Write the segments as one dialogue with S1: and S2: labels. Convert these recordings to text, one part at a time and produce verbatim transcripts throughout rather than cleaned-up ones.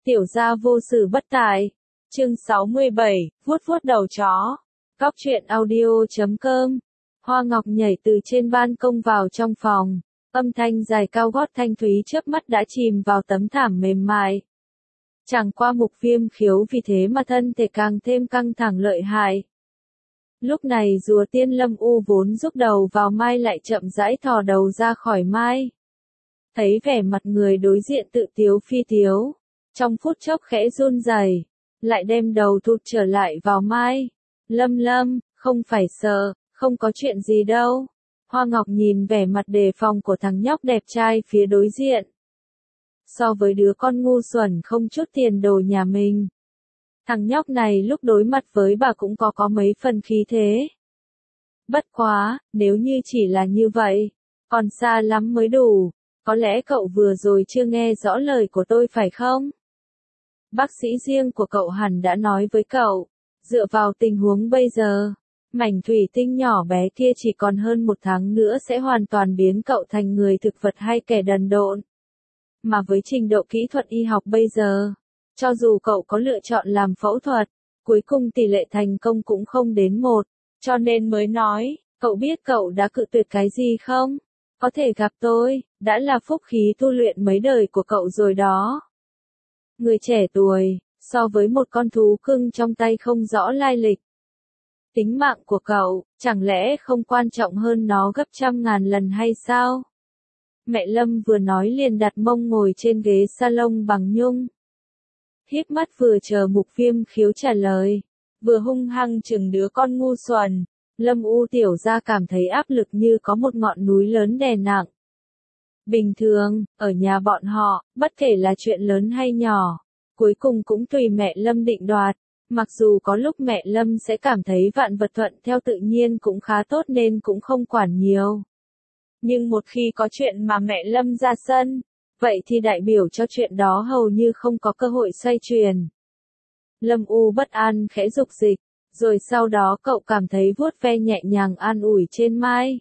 S1: Tiểu gia vô sự bất tài. Chương sáu mươi bảy, vuốt vuốt đầu chó. Góc truyện audio chấm com. Hoa Ngọc nhảy từ trên ban công vào trong phòng. Âm thanh dài cao gót thanh thúy chớp mắt đã chìm vào tấm thảm mềm mại. Chẳng qua Mục Viêm Khiếu vì thế mà thân thể càng thêm căng thẳng lợi hại. Lúc này rùa tiên Lâm U vốn rúc đầu vào mai lại chậm rãi thò đầu ra khỏi mai. Thấy vẻ mặt người đối diện tự tiếu phi tiếu. Trong phút chốc khẽ run rẩy, lại đem đầu thụt trở lại vào mai. Lâm Lâm, không phải sợ, không có chuyện gì đâu. Hoa Ngọc nhìn vẻ mặt đề phòng của thằng nhóc đẹp trai phía đối diện. So với đứa con ngu xuẩn không chút tiền đồ nhà mình, thằng nhóc này lúc đối mặt với bà cũng có có mấy phần khí thế. Bất quá, nếu như chỉ là như vậy, còn xa lắm mới đủ. Có lẽ cậu vừa rồi chưa nghe rõ lời của tôi phải không? Bác sĩ riêng của cậu hẳn đã nói với cậu, dựa vào tình huống bây giờ, mảnh thủy tinh nhỏ bé kia chỉ còn hơn một tháng nữa sẽ hoàn toàn biến cậu thành người thực vật hay kẻ đần độn. Mà với trình độ kỹ thuật y học bây giờ, cho dù cậu có lựa chọn làm phẫu thuật, cuối cùng tỷ lệ thành công cũng không đến một, cho nên mới nói, cậu biết cậu đã cự tuyệt cái gì không? Có thể gặp tôi, đã là phúc khí tu luyện mấy đời của cậu rồi đó. Người trẻ tuổi, so với một con thú cưng trong tay không rõ lai lịch. Tính mạng của cậu, chẳng lẽ không quan trọng hơn nó gấp trăm ngàn lần hay sao? Mẹ Lâm vừa nói liền đặt mông ngồi trên ghế salon bằng nhung. Híp mắt vừa chờ Mục Viêm Khiếu trả lời, vừa hung hăng chừng đứa con ngu xuẩn. Lâm U tiểu gia cảm thấy áp lực như có một ngọn núi lớn đè nặng. Bình thường, ở nhà bọn họ, bất kể là chuyện lớn hay nhỏ, cuối cùng cũng tùy mẹ Lâm định đoạt. Mặc dù có lúc mẹ Lâm sẽ cảm thấy vạn vật thuận theo tự nhiên cũng khá tốt nên cũng không quản nhiều. Nhưng một khi có chuyện mà mẹ Lâm ra sân, vậy thì đại biểu cho chuyện đó hầu như không có cơ hội xoay chuyển. Lâm U bất an khẽ dục dịch, rồi sau đó cậu cảm thấy vuốt ve nhẹ nhàng an ủi trên mai.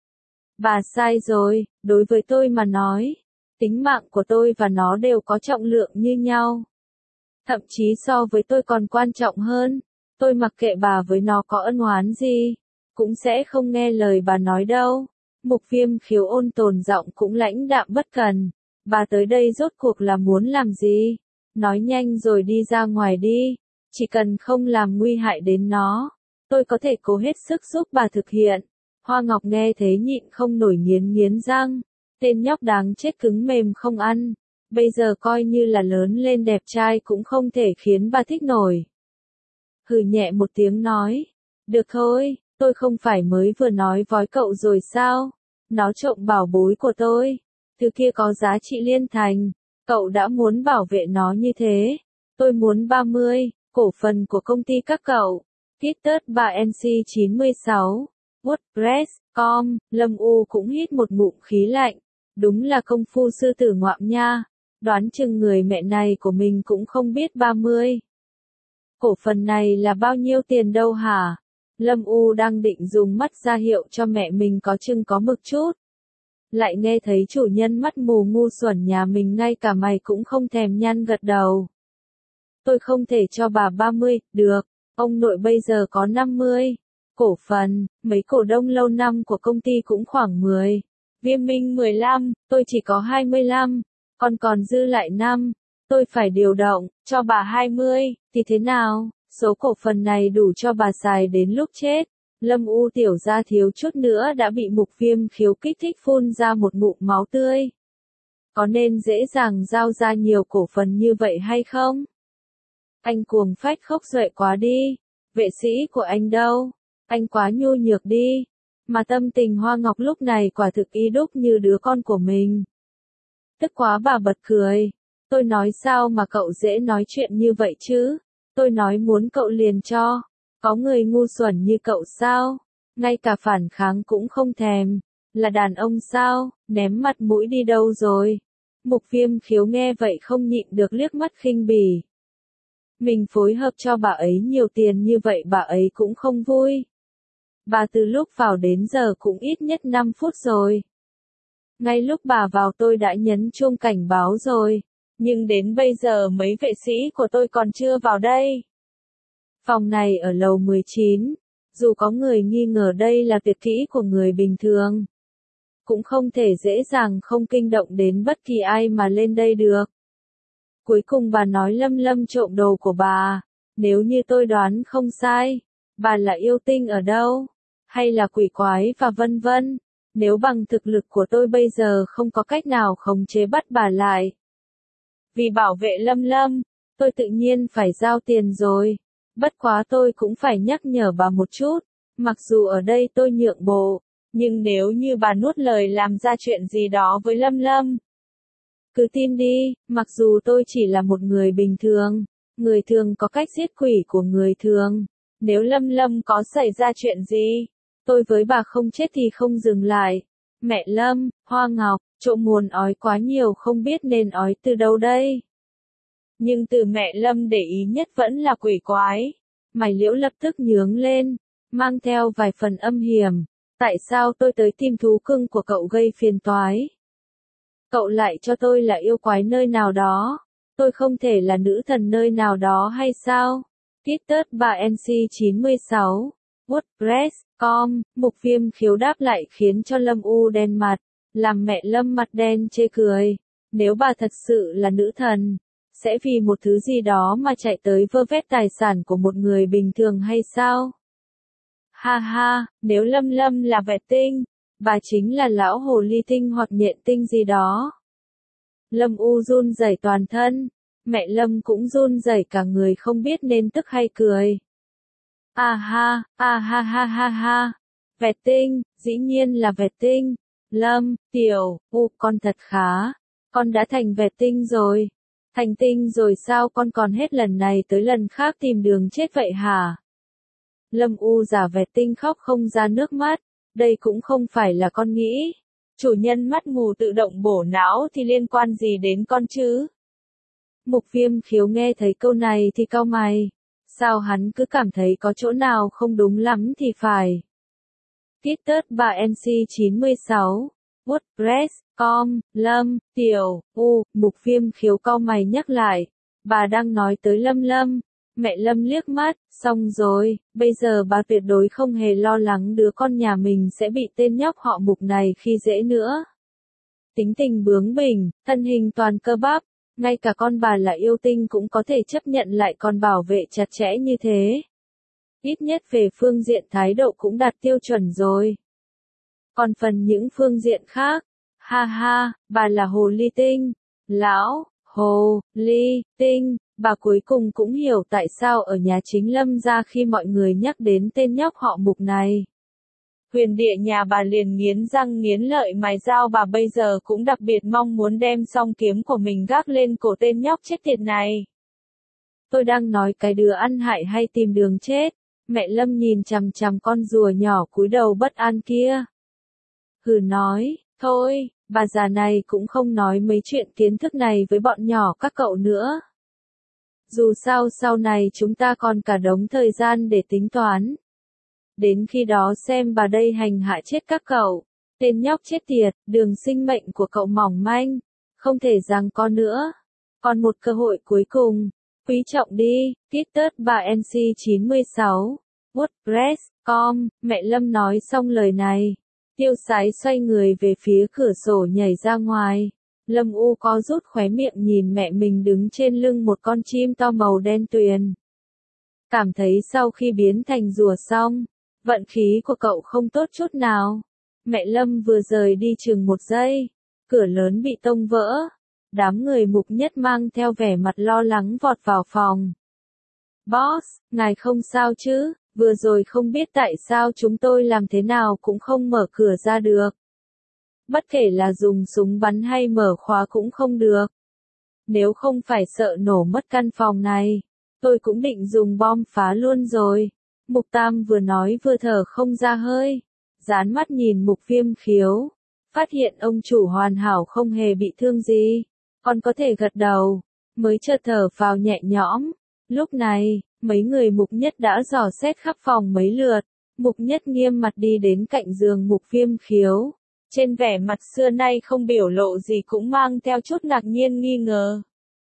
S1: Bà sai rồi, đối với tôi mà nói, tính mạng của tôi và nó đều có trọng lượng như nhau. Thậm chí so với tôi còn quan trọng hơn, tôi mặc kệ bà với nó có ân oán gì, cũng sẽ không nghe lời bà nói đâu. Mục Viêm Khiếu ôn tồn giọng cũng lãnh đạm bất cần. Bà tới đây rốt cuộc là muốn làm gì? Nói nhanh rồi đi ra ngoài đi, chỉ cần không làm nguy hại đến nó, tôi có thể cố hết sức giúp bà thực hiện. Hoa Ngọc nghe thế nhịn không nổi nghiến nghiến răng, tên nhóc đáng chết cứng mềm không ăn. Bây giờ coi như là lớn lên đẹp trai cũng không thể khiến bà thích nổi. Hừ nhẹ một tiếng nói, được thôi, tôi không phải mới vừa nói với cậu rồi sao? Nó trộm bảo bối của tôi, thứ kia có giá trị liên thành, cậu đã muốn bảo vệ nó như thế. Tôi muốn ba mươi, cổ phần của công ty các cậu. Kittert ba N C chín mươi sáu, WordPress chấm com, Lâm U cũng hít một ngụm khí lạnh. Đúng là công phu sư tử ngoạm nha. Đoán chừng người mẹ này của mình cũng không biết ba mươi. Cổ phần này là bao nhiêu tiền đâu hả? Lâm U đang định dùng mắt ra hiệu cho mẹ mình có chừng có mực chút. Lại nghe thấy chủ nhân mắt mù ngu xuẩn nhà mình ngay cả mày cũng không thèm nhăn gật đầu. Tôi không thể cho bà ba mươi, được, ông nội bây giờ có năm mươi. Cổ phần, mấy cổ đông lâu năm của công ty cũng khoảng mười. Viêm Minh mười lăm, tôi chỉ có hai mươi lăm. Còn còn dư lại năm, tôi phải điều động, cho bà hai mươi, thì thế nào, số cổ phần này đủ cho bà xài đến lúc chết. Lâm U tiểu gia thiếu chút nữa đã bị Mục Viêm Khiếu kích thích phun ra một ngụm máu tươi. Có nên dễ dàng giao ra nhiều cổ phần như vậy hay không? Anh cuồng phách khốc duệ quá đi, vệ sĩ của anh đâu, anh quá nhu nhược đi. Mà tâm tình Hoa Ngọc lúc này quả thực y đúc như đứa con của mình. Tức quá bà bật cười. Tôi nói sao mà cậu dễ nói chuyện như vậy chứ? Tôi nói muốn cậu liền cho. Có người ngu xuẩn như cậu sao? Ngay cả phản kháng cũng không thèm. Là đàn ông sao? Ném mặt mũi đi đâu rồi? Mục Viêm Khiếu nghe vậy không nhịn được liếc mắt khinh bỉ. Mình phối hợp cho bà ấy nhiều tiền như vậy bà ấy cũng không vui. Bà từ lúc vào đến giờ cũng ít nhất năm phút rồi. Ngay lúc bà vào tôi đã nhấn chuông cảnh báo rồi. Nhưng đến bây giờ mấy vệ sĩ của tôi còn chưa vào đây. Phòng này ở lầu mười chín, dù có người nghi ngờ đây là tuyệt kỹ của người bình thường, cũng không thể dễ dàng không kinh động đến bất kỳ ai mà lên đây được. Cuối cùng bà nói Lâm Lâm trộm đồ của bà, nếu như tôi đoán không sai, bà là yêu tinh ở đâu, hay là quỷ quái và vân vân, nếu bằng thực lực của tôi bây giờ không có cách nào khống chế bắt bà lại. Vì bảo vệ Lâm Lâm, tôi tự nhiên phải giao tiền rồi, bất quá tôi cũng phải nhắc nhở bà một chút, mặc dù ở đây tôi nhượng bộ, nhưng nếu như bà nuốt lời làm ra chuyện gì đó với Lâm Lâm, cứ tin đi, mặc dù tôi chỉ là một người bình thường, người thường có cách giết quỷ của người thường, nếu Lâm Lâm có xảy ra chuyện gì, tôi với bà không chết thì không dừng lại. Mẹ Lâm, Hoa Ngọc, chỗ nguồn ói quá nhiều không biết nên ói từ đâu đây. Nhưng từ mẹ Lâm để ý nhất vẫn là quỷ quái. Mày Liễu lập tức nhướng lên, mang theo vài phần âm hiểm. Tại sao tôi tới tìm thú cưng của cậu gây phiền toái? Cậu lại cho tôi là yêu quái nơi nào đó. Tôi không thể là nữ thần nơi nào đó hay sao? Peter ba N C chín mươi sáu, WordPress chấm com, Mục Viêm khiếu đáp lại khiến cho Lâm U đen mặt, làm mẹ Lâm mặt đen chê cười. Nếu bà thật sự là nữ thần, sẽ vì một thứ gì đó mà chạy tới vơ vét tài sản của một người bình thường hay sao? Ha ha, nếu Lâm Lâm là vệ tinh, bà chính là lão hồ ly tinh hoặc nhện tinh gì đó. Lâm U run rẩy toàn thân, mẹ Lâm cũng run rẩy cả người không biết nên tức hay cười. À ha, à ha ha ha ha, vệ tinh, dĩ nhiên là vệ tinh. Lâm, Tiểu, U, con thật khá, con đã thành vệ tinh rồi. Thành tinh rồi sao con còn hết lần này tới lần khác tìm đường chết vậy hả? Lâm U giả vệ tinh khóc không ra nước mắt, đây cũng không phải là con nghĩ. Chủ nhân mắt mù tự động bổ não thì liên quan gì đến con chứ? Mục Viêm khiếu nghe thấy câu này thì cau mày. Sao hắn cứ cảm thấy có chỗ nào không đúng lắm thì phải. Peter ba N C chín mươi sáu, WordPress chấm com, Lâm, Tiểu, U, Mục Viêm khiếu cau mày nhắc lại. Bà đang nói tới Lâm Lâm. Mẹ Lâm liếc mắt, xong rồi, bây giờ bà tuyệt đối không hề lo lắng đứa con nhà mình sẽ bị tên nhóc họ Mục này khi dễ nữa. Tính tình bướng bỉnh, thân hình toàn cơ bắp, ngay cả con bà là yêu tinh cũng có thể chấp nhận lại còn bảo vệ chặt chẽ như thế. Ít nhất về phương diện thái độ cũng đạt tiêu chuẩn rồi. Còn phần những phương diện khác, ha ha, bà là hồ ly tinh, lão, hồ, ly, tinh, bà cuối cùng cũng hiểu tại sao ở nhà chính Lâm gia khi mọi người nhắc đến tên nhóc họ Mục này. Huyền địa nhà bà liền nghiến răng nghiến lợi mài dao, bà bây giờ cũng đặc biệt mong muốn đem song kiếm của mình gác lên cổ tên nhóc chết tiệt này. Tôi đang nói cái đứa ăn hại hay tìm đường chết, mẹ Lâm nhìn chằm chằm con rùa nhỏ cúi đầu bất an kia. Hừ nói, thôi, bà già này cũng không nói mấy chuyện kiến thức này với bọn nhỏ các cậu nữa. Dù sao sau này chúng ta còn cả đống thời gian để tính toán. Đến khi đó xem bà đây hành hạ chết các cậu. Tên nhóc chết tiệt, đường sinh mệnh của cậu mỏng manh, không thể giằng co nữa. Còn một cơ hội cuối cùng, quý trọng đi. Peter ba N C chín mươi sáu, WordPress chấm com, mẹ Lâm nói xong lời này. Tiêu Sái xoay người về phía cửa sổ nhảy ra ngoài. Lâm U có rút khóe miệng nhìn mẹ mình đứng trên lưng một con chim to màu đen tuyền. Cảm thấy sau khi biến thành rùa xong, vận khí của cậu không tốt chút nào. Mẹ Lâm vừa rời đi chừng một giây, cửa lớn bị tông vỡ. Đám người Mục Nhất mang theo vẻ mặt lo lắng vọt vào phòng. Boss, ngài không sao chứ, vừa rồi không biết tại sao chúng tôi làm thế nào cũng không mở cửa ra được. Bất kể là dùng súng bắn hay mở khóa cũng không được. Nếu không phải sợ nổ mất căn phòng này, tôi cũng định dùng bom phá luôn rồi. Mục Tam vừa nói vừa thở không ra hơi, dán mắt nhìn Mục Viêm khiếu, phát hiện ông chủ hoàn hảo không hề bị thương gì, còn có thể gật đầu, mới chợt thở phào nhẹ nhõm. Lúc này, mấy người Mục Nhất đã dò xét khắp phòng mấy lượt. Mục Nhất nghiêm mặt đi đến cạnh giường Mục Viêm khiếu, trên vẻ mặt xưa nay không biểu lộ gì cũng mang theo chút ngạc nhiên nghi ngờ.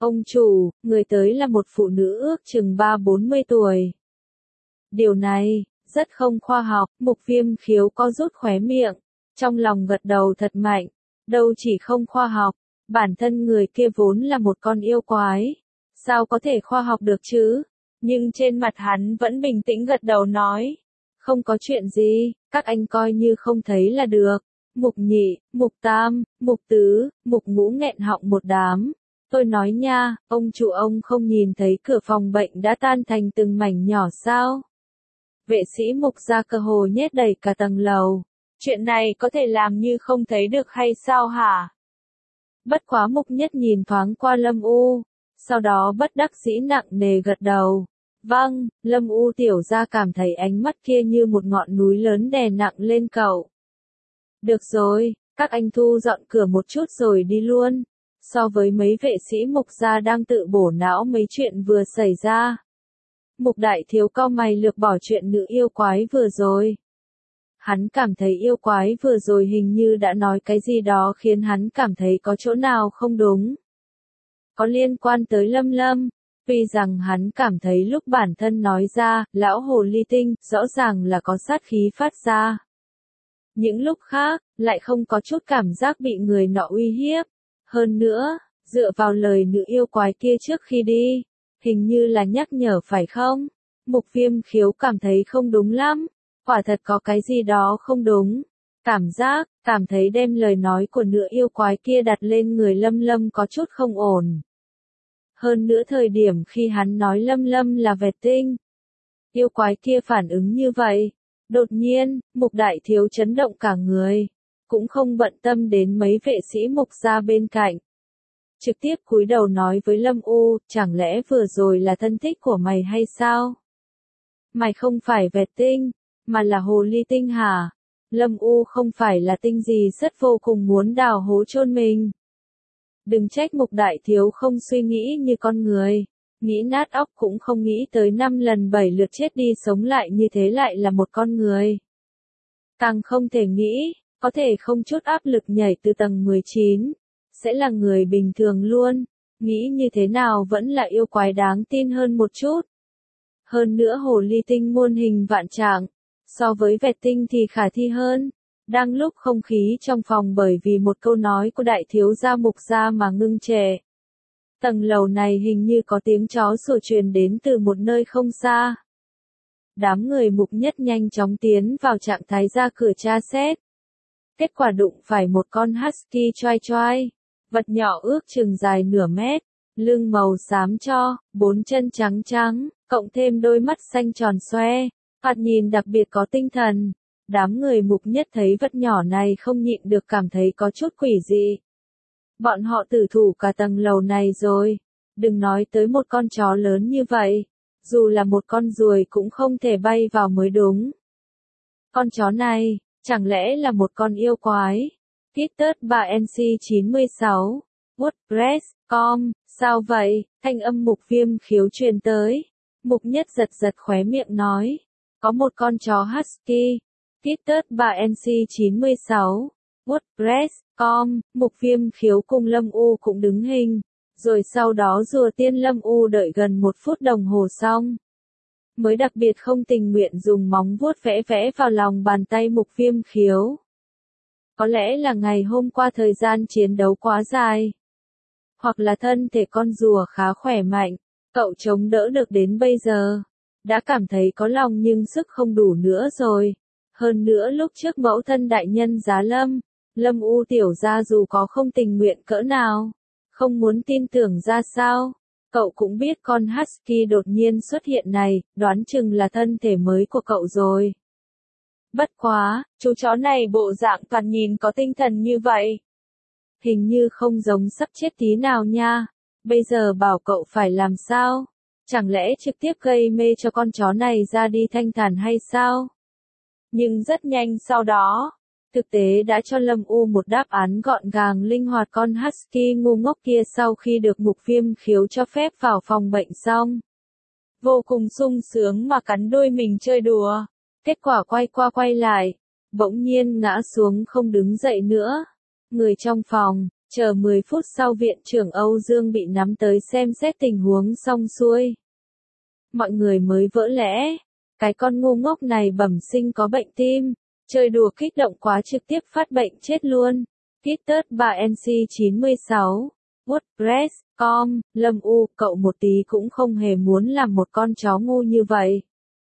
S1: Ông chủ, người tới là một phụ nữ ước chừng ba bốn mươi tuổi. Điều này, rất không khoa học, Mục Viêm Khiếu co rút khóe miệng, trong lòng gật đầu thật mạnh, đâu chỉ không khoa học, bản thân người kia vốn là một con yêu quái, sao có thể khoa học được chứ? Nhưng trên mặt hắn vẫn bình tĩnh gật đầu nói, không có chuyện gì, các anh coi như không thấy là được. Mục Nhị, Mục Tam, Mục Tứ, Mục Ngũ nghẹn họng một đám. Tôi nói nha, ông chủ ông không nhìn thấy cửa phòng bệnh đã tan thành từng mảnh nhỏ sao? Vệ sĩ Mục gia cơ hồ nhét đầy cả tầng lầu. Chuyện này có thể làm như không thấy được hay sao hả? Bất quá Mục Nhất nhìn thoáng qua Lâm U, sau đó bất đắc dĩ nặng nề gật đầu. Vâng, Lâm U tiểu gia cảm thấy ánh mắt kia như một ngọn núi lớn đè nặng lên cậu. Được rồi, các anh thu dọn cửa một chút rồi đi luôn. So với mấy vệ sĩ Mục gia đang tự bổ não mấy chuyện vừa xảy ra. Mục Đại Thiếu cau mày lược bỏ chuyện nữ yêu quái vừa rồi. Hắn cảm thấy yêu quái vừa rồi hình như đã nói cái gì đó khiến hắn cảm thấy có chỗ nào không đúng. Có liên quan tới Lâm Lâm, tuy rằng hắn cảm thấy lúc bản thân nói ra, lão hồ ly tinh, rõ ràng là có sát khí phát ra. Những lúc khác, lại không có chút cảm giác bị người nọ uy hiếp. Hơn nữa, dựa vào lời nữ yêu quái kia trước khi đi, hình như là nhắc nhở phải không? Mục Viêm Khiếu cảm thấy không đúng lắm, quả thật có cái gì đó không đúng. Cảm giác, cảm thấy đem lời nói của nữ yêu quái kia đặt lên người Lâm Lâm có chút không ổn. Hơn nữa thời điểm khi hắn nói Lâm Lâm là vẹt tinh, yêu quái kia phản ứng như vậy. Đột nhiên, Mục Đại Thiếu chấn động cả người, cũng không bận tâm đến mấy vệ sĩ Mục gia bên cạnh. Trực tiếp cúi đầu nói với Lâm U, chẳng lẽ vừa rồi là thân thích của mày hay sao? Mày không phải vẹt tinh, mà là hồ ly tinh hả? Lâm U không phải là tinh gì rất vô cùng muốn đào hố chôn mình. Đừng trách Mục Đại Thiếu không suy nghĩ như con người. Nghĩ nát óc cũng không nghĩ tới năm lần bảy lượt chết đi sống lại như thế lại là một con người. Càng không thể nghĩ, có thể không chút áp lực nhảy từ tầng mười chín, sẽ là người bình thường luôn, nghĩ như thế nào vẫn là yêu quái đáng tin hơn một chút. Hơn nữa hồ ly tinh muôn hình vạn trạng, so với vẹt tinh thì khả thi hơn. Đang lúc không khí trong phòng bởi vì một câu nói của đại thiếu gia Mục gia mà ngưng trệ. Tầng lầu này hình như có tiếng chó sủa truyền đến từ một nơi không xa. Đám người Mục Nhất nhanh chóng tiến vào trạng thái ra cửa tra xét. Kết quả đụng phải một con husky choai choai, vật nhỏ ước chừng dài nửa mét, lưng màu xám cho, bốn chân trắng trắng, cộng thêm đôi mắt xanh tròn xoe, thoạt nhìn đặc biệt có tinh thần. Đám người Mục Nhất thấy vật nhỏ này không nhịn được cảm thấy có chút quỷ dị. Bọn họ tử thủ cả tầng lầu này rồi, đừng nói tới một con chó lớn như vậy, dù là một con ruồi cũng không thể bay vào mới đúng. Con chó này, chẳng lẽ là một con yêu quái? Peter ba N C chín mươi sáu, WordPress chấm com, sao vậy? Thanh âm Mục Viêm Khiếu truyền tới. Mục Nhất giật giật khóe miệng nói, có một con chó husky. Peter ba N C chín mươi sáu, WordPress chấm com, Mục Viêm Khiếu cùng Lâm U cũng đứng hình, rồi sau đó rùa tiên Lâm U đợi gần một phút đồng hồ xong. Mới đặc biệt không tình nguyện dùng móng vuốt vẽ vẽ vào lòng bàn tay Mục Viêm Khiếu. Có lẽ là ngày hôm qua thời gian chiến đấu quá dài. Hoặc là thân thể con rùa khá khỏe mạnh, cậu chống đỡ được đến bây giờ. Đã cảm thấy có lòng nhưng sức không đủ nữa rồi. Hơn nữa lúc trước mẫu thân đại nhân giá Lâm, Lâm U tiểu gia dù có không tình nguyện cỡ nào, không muốn tin tưởng ra sao, cậu cũng biết con husky đột nhiên xuất hiện này, đoán chừng là thân thể mới của cậu rồi. Bất quá, chú chó này bộ dạng toàn nhìn có tinh thần như vậy. Hình như không giống sắp chết tí nào nha, bây giờ bảo cậu phải làm sao? Chẳng lẽ trực tiếp gây mê cho con chó này ra đi thanh thản hay sao? Nhưng rất nhanh sau đó, thực tế đã cho Lâm U một đáp án gọn gàng linh hoạt. Con husky ngu ngốc kia sau khi được Mục Viêm Khiếu cho phép vào phòng bệnh xong, vô cùng sung sướng mà cắn đuôi mình chơi đùa. Kết quả quay qua quay lại, bỗng nhiên ngã xuống không đứng dậy nữa. Người trong phòng, Chờ mười phút sau viện trưởng Âu Dương bị nắm tới xem xét tình huống xong xuôi. Mọi người mới vỡ lẽ. Cái con ngu ngốc này bẩm sinh có bệnh tim. Chơi đùa kích động quá trực tiếp phát bệnh chết luôn. Peter ba N C chín mươi sáu. WordPress chấm com, Lâm U, cậu một tí cũng không hề muốn làm một con chó ngu như vậy.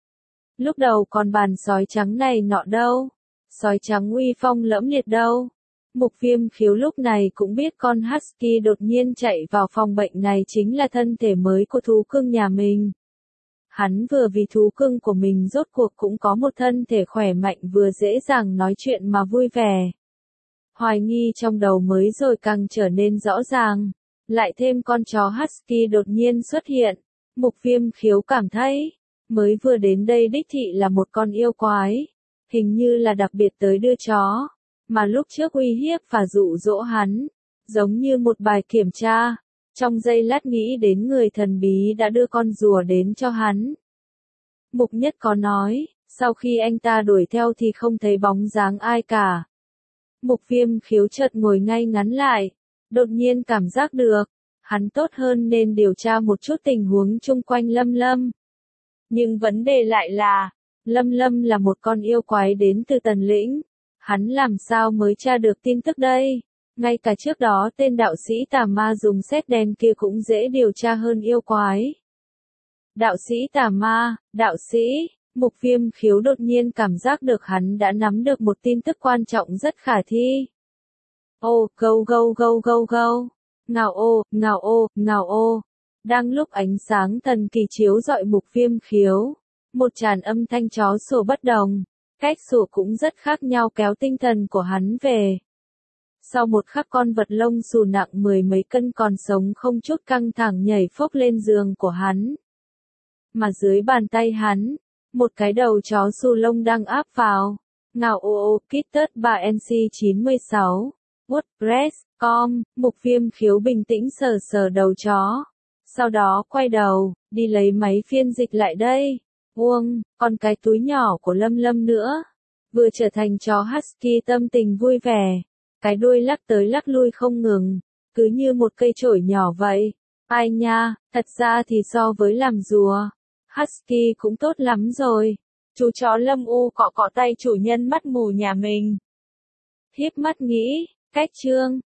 S1: Lúc đầu còn bàn sói trắng này nọ đâu. Sói trắng uy phong lẫm liệt đâu. Mục Viêm Khiếu lúc này cũng biết con Husky đột nhiên chạy vào phòng bệnh này chính là thân thể mới của thú cưng nhà mình. Hắn vừa vì thú cưng của mình rốt cuộc cũng có một thân thể khỏe mạnh vừa dễ dàng nói chuyện mà vui vẻ. Hoài nghi trong đầu mới rồi càng trở nên rõ ràng. Lại thêm con chó Husky đột nhiên xuất hiện. Mục Viêm Khiếu cảm thấy, mới vừa đến đây đích thị là một con yêu quái. Hình như là đặc biệt tới đưa chó. Mà lúc trước uy hiếp và dụ dỗ hắn. Giống như một bài kiểm tra. Trong giây lát nghĩ đến người thần bí đã đưa con rùa đến cho hắn. Mục Nhất có nói, sau khi anh ta đuổi theo thì không thấy bóng dáng ai cả. Mục Viêm Khiếu chợt ngồi ngay ngắn lại, đột nhiên cảm giác được, hắn tốt hơn nên điều tra một chút tình huống chung quanh Lâm Lâm. Nhưng vấn đề lại là, Lâm Lâm là một con yêu quái đến từ Tần Lĩnh, hắn làm sao mới tra được tin tức đây? Ngay cả trước đó tên đạo sĩ tà ma dùng sét đen kia cũng dễ điều tra hơn yêu quái. Đạo sĩ tà ma, đạo sĩ, Mục Viêm Khiếu đột nhiên cảm giác được hắn đã nắm được một tin tức quan trọng rất khả thi. Ô, gâu gâu gâu gâu gâu, ngào ô, ngào ô, ngào ô. Đang lúc ánh sáng thần kỳ chiếu rọi Mục Viêm Khiếu, một tràn âm thanh chó sủa bất đồng, cách sủa cũng rất khác nhau kéo tinh thần của hắn về. Sau một khắc con vật lông xù nặng mười mấy cân còn sống không chút căng thẳng nhảy phốc lên giường của hắn. Mà dưới bàn tay hắn, một cái đầu chó xù lông đang áp vào. Ngào ô ô, Peter ba N C chín mươi sáu. WordPress chấm com, Mục Viêm Khiếu bình tĩnh sờ sờ đầu chó. Sau đó quay đầu, đi lấy máy phiên dịch lại đây. Uông, còn cái túi nhỏ của Lâm Lâm nữa. Vừa trở thành chó Husky tâm tình vui vẻ. Cái đuôi lắc tới lắc lui không ngừng, cứ như một cây chổi nhỏ vậy. Ai nha, thật ra thì so với làm rùa, Husky cũng tốt lắm rồi. Chú chó Lâm U cọ cọ tay chủ nhân mắt mù nhà mình. Híp mắt nghĩ, cách chương.